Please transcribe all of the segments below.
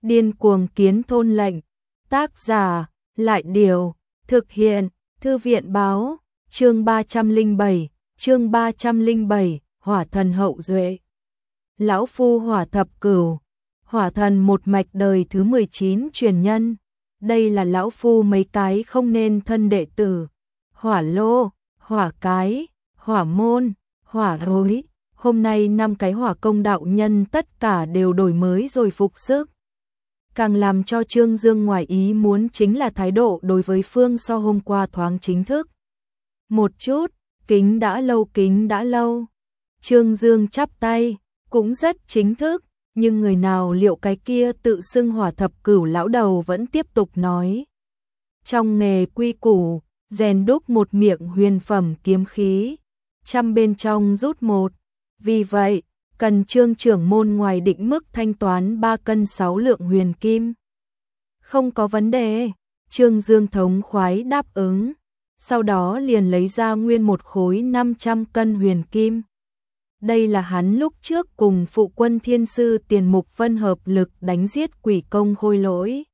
Điên cuồng kiến thôn lệnh. Tác giả, Lại Điều, thực hiện, Thư viện Báo, chương 307, Hỏa thần hậu duệ. Lão phu Hỏa thập cửu, Hỏa thần một mạch đời thứ 19 truyền nhân. Đây là lão phu mấy cái không nên thân đệ tử. Hỏa lô, hỏa cái, hỏa môn, hỏa hối. Hôm nay 5 cái hỏa công đạo nhân tất cả đều đổi mới rồi phục sức. Càng làm cho Trương Dương ngoài ý muốn chính là thái độ đối với Phương so hôm qua thoáng chính thức một chút, kính đã lâu. Trương Dương chắp tay, cũng rất chính thức, nhưng người nào liệu cái kia tự xưng Hỏa thập cửu lão đầu vẫn tiếp tục nói. Trong nghề quy củ, rèn đúc một miệng huyền phẩm kiếm khí, trăm bên trong rút một. Vì vậy, cần Trương trưởng môn ngoài định mức thanh toán 3 cân 6 lượng huyền kim. Không có vấn đề, Trương Dương thống khoái đáp ứng, sau đó liền lấy ra nguyên một khối 500 cân huyền kim. Đây là hắn lúc trước cùng phụ quân thiên sư Tiền Mục Vân hợp lực đánh giết quỷ công Khôi Lỗi.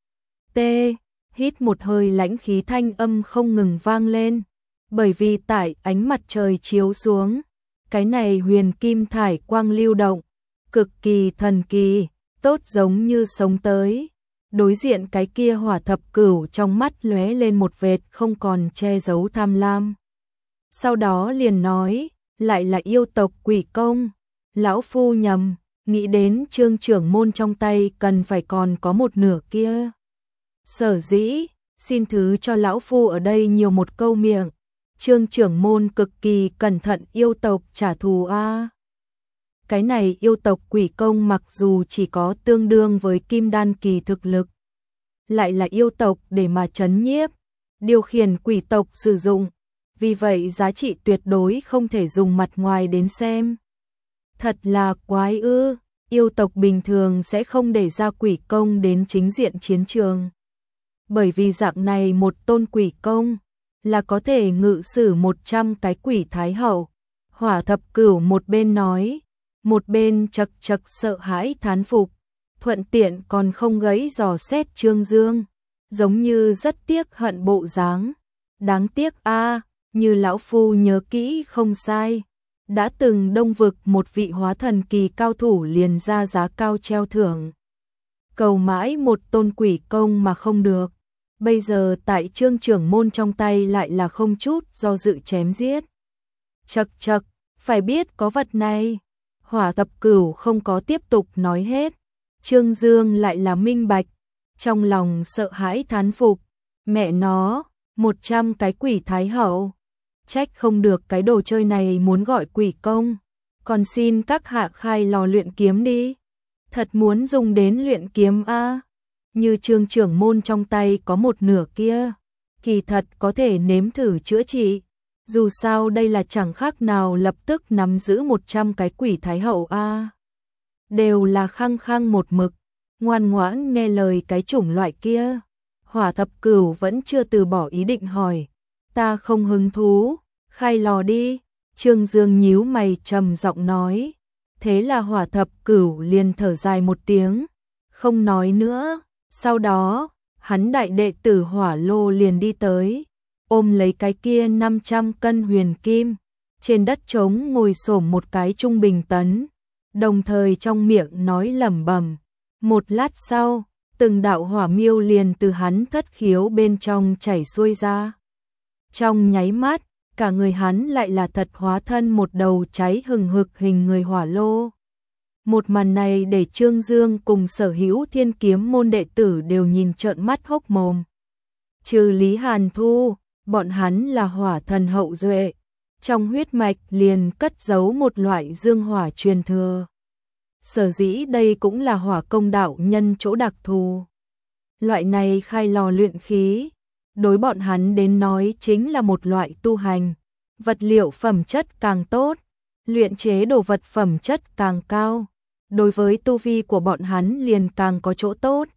T. Hít một hơi lãnh khí thanh âm không ngừng vang lên, bởi vì tại ánh mặt trời chiếu xuống, cái này huyền kim thải quang lưu động, cực kỳ thần kỳ, tốt giống như sống tới. Đối diện cái kia Hỏa thập cửu trong mắt lóe lên một vệt không còn che giấu tham lam. Sau đó liền nói, lại là yêu tộc quỷ công. Lão phu nhầm, nghĩ đến Trương trưởng môn trong tay cần phải còn có một nửa kia. Sở dĩ, xin thứ cho lão phu ở đây nhiều một câu miệng. Trương trưởng môn cực kỳ cẩn thận yêu tộc trả thù a. Cái này yêu tộc quỷ công mặc dù chỉ có tương đương với kim đan kỳ thực lực, lại là yêu tộc để mà trấn nhiếp, điều khiển quỷ tộc sử dụng, vì vậy giá trị tuyệt đối không thể dùng mặt ngoài đến xem. Thật là quái ư, yêu tộc bình thường sẽ không để ra quỷ công đến chính diện chiến trường. Bởi vì dạng này một tôn quỷ công là có thể ngự sử 100 cái quỷ thái hậu. Hỏa thập cửu một bên nói, một bên chật chật sợ hãi thán phục, thuận tiện còn không gãy dò xét Trương Dương, giống như rất tiếc hận bộ dáng. Đáng tiếc a, như lão phu nhớ kỹ không sai, đã từng Đông vực một vị hóa thần kỳ cao thủ liền ra giá cao treo thưởng, cầu mãi một tôn quỷ công mà không được. Bây giờ tại Trương trưởng môn trong tay lại là không chút do dự chém giết. Chật chật, phải biết có vật này. Hỏa thập cửu không có tiếp tục nói hết. Trương Dương lại là minh bạch, trong lòng sợ hãi thán phục. Mẹ nó, 100 cái quỷ thái hậu. Trách không được cái đồ chơi này muốn gọi quỷ công. Còn xin các hạ khai lò luyện kiếm đi. Thật muốn dùng đến luyện kiếm a. Như Trương trưởng môn trong tay có một nửa kia, kỳ thật có thể nếm thử chữa trị. Dù sao đây là chẳng khác nào lập tức nắm giữ 100 cái quỷ thái hậu a. Đều là khăng khăng một mực, ngoan ngoãn nghe lời cái chủng loại kia. Hỏa thập cửu vẫn chưa từ bỏ ý định hỏi, ta không hứng thú, khai lò đi. Trương Dương nhíu mày trầm giọng nói. Thế là Hỏa thập cửu liền thở dài một tiếng, không nói nữa. Sau đó, hắn đại đệ tử Hỏa Lô liền đi tới, ôm lấy cái kia 500 cân huyền kim, trên đất trống ngồi xổm một cái trung bình tấn, đồng thời trong miệng nói lẩm bẩm. Một lát sau, từng đạo hỏa miêu liền từ hắn thất khiếu bên trong chảy xuôi ra. Trong nháy mắt, cả người hắn lại là thật hóa thân một đầu cháy hừng hực hình người Hỏa Lô. Một màn này để Trương Dương cùng sở hữu thiên kiếm môn đệ tử đều nhìn trợn mắt hốc mồm. Trừ Lý Hàn Thu, bọn hắn là hỏa thần hậu duệ, trong huyết mạch liền cất giấu một loại dương hỏa truyền thừa. Sở dĩ đây cũng là hỏa công đạo nhân chỗ đặc thù. Loại này khai lò luyện khí, đối bọn hắn đến nói chính là một loại tu hành, vật liệu phẩm chất càng tốt, luyện chế đồ vật phẩm chất càng cao. Đối với tu vi của bọn hắn liền càng có chỗ tốt.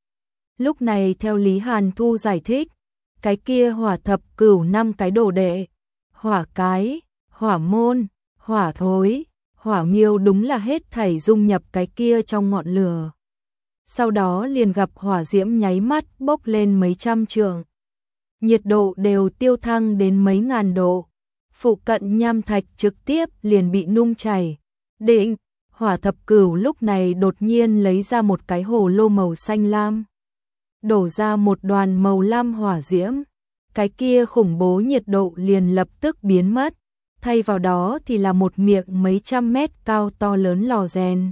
Lúc này theo Lý Hàn Thu giải thích, cái kia Hỏa thập cửu 5 cái đồ đệ, hỏa cái, hỏa môn, hỏa thối, hỏa miêu đúng là hết thảy dung nhập cái kia trong ngọn lửa. sau đó liền gặp hỏa diễm nháy mắt bốc lên mấy trăm trượng. Nhiệt độ đều tiêu thăng đến mấy ngàn độ. Phụ cận nham thạch trực tiếp liền bị nung chảy. Định, Hỏa Thập Cửu lúc này đột nhiên lấy ra một cái hồ lô màu xanh lam. Đổ ra một đoàn màu lam hỏa diễm. Cái kia khủng bố nhiệt độ liền lập tức biến mất. Thay vào đó thì là một miệng mấy trăm mét cao to lớn lò rèn.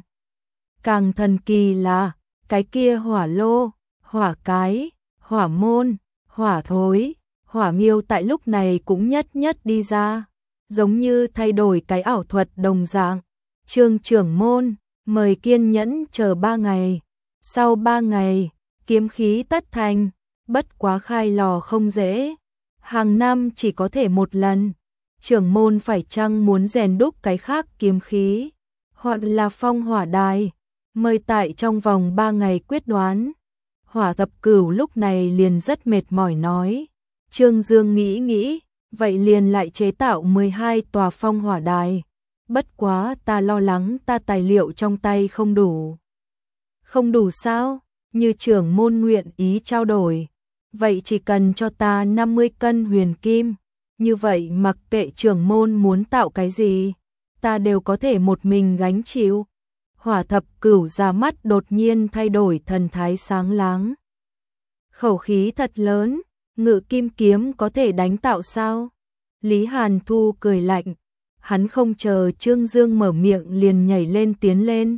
Càng thần kỳ là, cái kia hỏa lô, hỏa cái, hỏa môn, hỏa thối, hỏa miêu tại lúc này cũng nhất nhất đi ra. Giống như thay đổi cái ảo thuật đồng dạng. Trương trưởng môn, mời kiên nhẫn chờ 3 ngày. Sau 3 ngày, kiếm khí tất thành, bất quá khai lò không dễ. Hàng năm chỉ có thể một lần. Trưởng môn phải chăng muốn rèn đúc cái khác kiếm khí, hoặc là phong hỏa đài, mời tại trong vòng 3 ngày quyết đoán. Hỏa Thập Cửu lúc này liền rất mệt mỏi nói. Trương Dương nghĩ, vậy liền lại chế tạo 12 tòa phong hỏa đài. Bất quá ta lo lắng ta tài liệu trong tay không đủ. Không đủ sao? Như trưởng môn nguyện ý trao đổi. Vậy chỉ cần cho ta 50 cân huyền kim. Như vậy mặc kệ trưởng môn muốn tạo cái gì, ta đều có thể một mình gánh chịu. Hỏa Thập Cửu ra mắt đột nhiên thay đổi thần thái sáng láng. Khẩu khí thật lớn, ngự kim kiếm có thể đánh tạo sao? Lý Hàn Thu cười lạnh, hắn không chờ Trương Dương mở miệng liền nhảy lên tiến lên.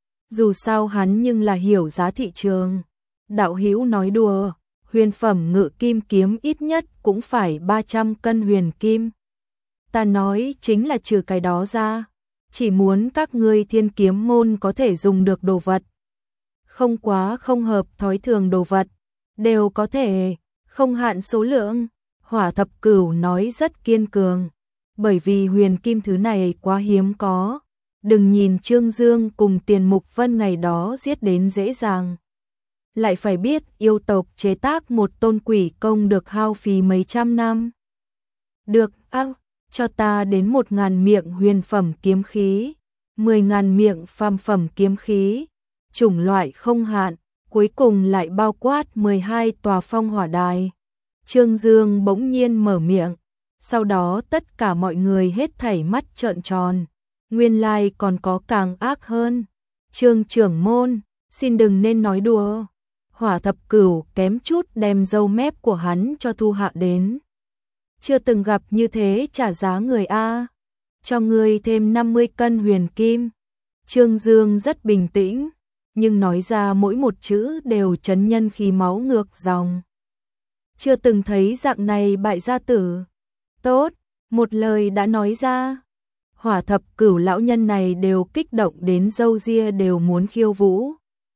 Dù sao hắn nhưng là hiểu giá thị trường. Đạo hữu nói đùa, huyền phẩm ngự kim kiếm ít nhất cũng phải 300 cân huyền kim. Ta nói chính là trừ cái đó ra, chỉ muốn các ngươi Thiên Kiếm môn có thể dùng được đồ vật. Không quá không hợp thói thường đồ vật, đều có thể, không hạn số lượng. Hỏa Thập Cửu nói rất kiên cường, bởi vì huyền kim thứ này quá hiếm có. Đừng nhìn Trương Dương cùng Tiền Mục Vân ngày đó giết đến dễ dàng. Lại phải biết yêu tộc chế tác một tôn quỷ công được hao phí mấy trăm năm. Được, cho ta đến 1.000 miệng huyền phẩm kiếm khí, 10.000 miệng phàm phẩm kiếm khí, chủng loại không hạn, cuối cùng lại bao quát 12 tòa phong hỏa đài. Trương Dương bỗng nhiên mở miệng, sau đó tất cả mọi người hết thảy mắt trợn tròn. Nguyên lai còn có càng ác hơn. Trương trưởng môn, xin đừng nên nói đùa. Hỏa Thập Cửu kém chút đem râu mép của hắn cho thu hạ đến. Chưa từng gặp như thế trả giá người a. Cho ngươi thêm 50 cân huyền kim. Trương Dương rất bình tĩnh, nhưng nói ra mỗi một chữ đều chấn nhân khí máu ngược dòng. Chưa từng thấy dạng này bại gia tử. Tốt, một lời đã nói ra. Hỏa Thập Cửu lão nhân này đều kích động đến râu ria đều muốn khiêu vũ.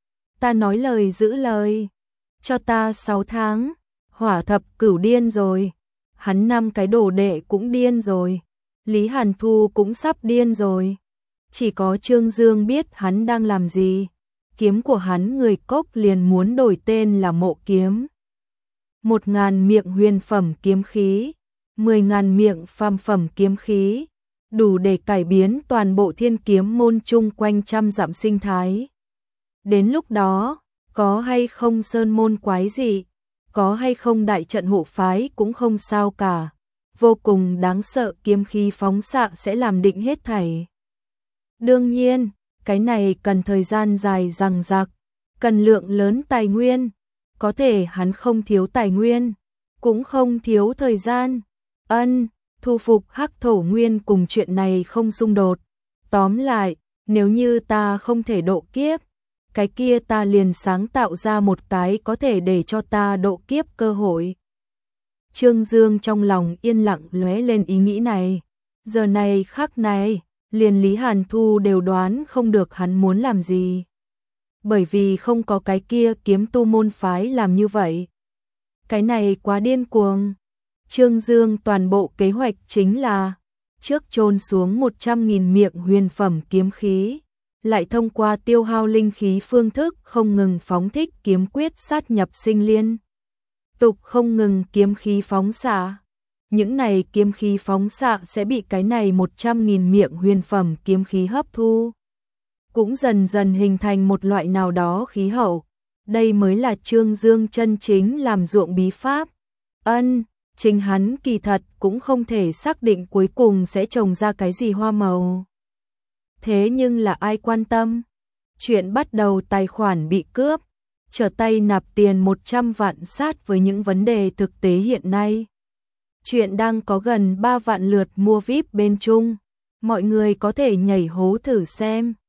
Ta nói lời giữ lời, cho ta 6 tháng. Hỏa Thập Cửu điên rồi, hắn 5 cái đồ đệ cũng điên rồi, Lý Hàn Thu cũng sắp điên rồi. Chỉ có Trương Dương biết hắn đang làm gì. Kiếm của hắn người Cốc liền muốn đổi tên là Mộ Kiếm. 1.000 miệng huyền phẩm kiếm khí, 10.000 miệng phàm phẩm kiếm khí, đủ để cải biến toàn bộ Thiên Kiếm môn chung quanh trăm dặm sinh thái. Đến lúc đó, có hay không sơn môn quái gì, có hay không đại trận hộ phái cũng không sao cả. Vô cùng đáng sợ kiếm khí phóng xạ sẽ làm định hết thảy. Đương nhiên, cái này cần thời gian dài dằng dặc, cần lượng lớn tài nguyên. Có thể hắn không thiếu tài nguyên, cũng không thiếu thời gian. Thu phục Hắc Thổ Nguyên cùng chuyện này không xung đột. Tóm lại, nếu như ta không thể độ kiếp, cái kia ta liền sáng tạo ra một cái có thể để cho ta độ kiếp cơ hội. Trương Dương trong lòng yên lặng lóe lên ý nghĩ này. Giờ này khắc này, liền Lý Hàn Thu đều đoán không được hắn muốn làm gì. Bởi vì không có cái kia kiếm tu môn phái làm như vậy. Cái này quá điên cuồng. Trương Dương toàn bộ kế hoạch chính là trước chôn xuống 100.000 miệng huyền phẩm kiếm khí, lại thông qua tiêu hao linh khí phương thức không ngừng phóng thích kiếm quyết sát nhập sinh liên. Tục không ngừng kiếm khí phóng xạ. Những này kiếm khí phóng xạ sẽ bị cái này 100.000 miệng huyền phẩm kiếm khí hấp thu. cũng dần dần hình thành một loại nào đó khí hậu. Đây mới là Trương Dương chân chính làm ruộng bí pháp. Chính hắn kỳ thật cũng không thể xác định cuối cùng sẽ trồng ra cái gì hoa màu. Thế nhưng là ai quan tâm? Chuyện bắt đầu tài khoản bị cướp, trở tay nạp tiền 100 vạn sát với những vấn đề thực tế hiện nay. Chuyện đang có gần 3 vạn lượt mua VIP bên Trung. Mọi người có thể nhảy hố thử xem.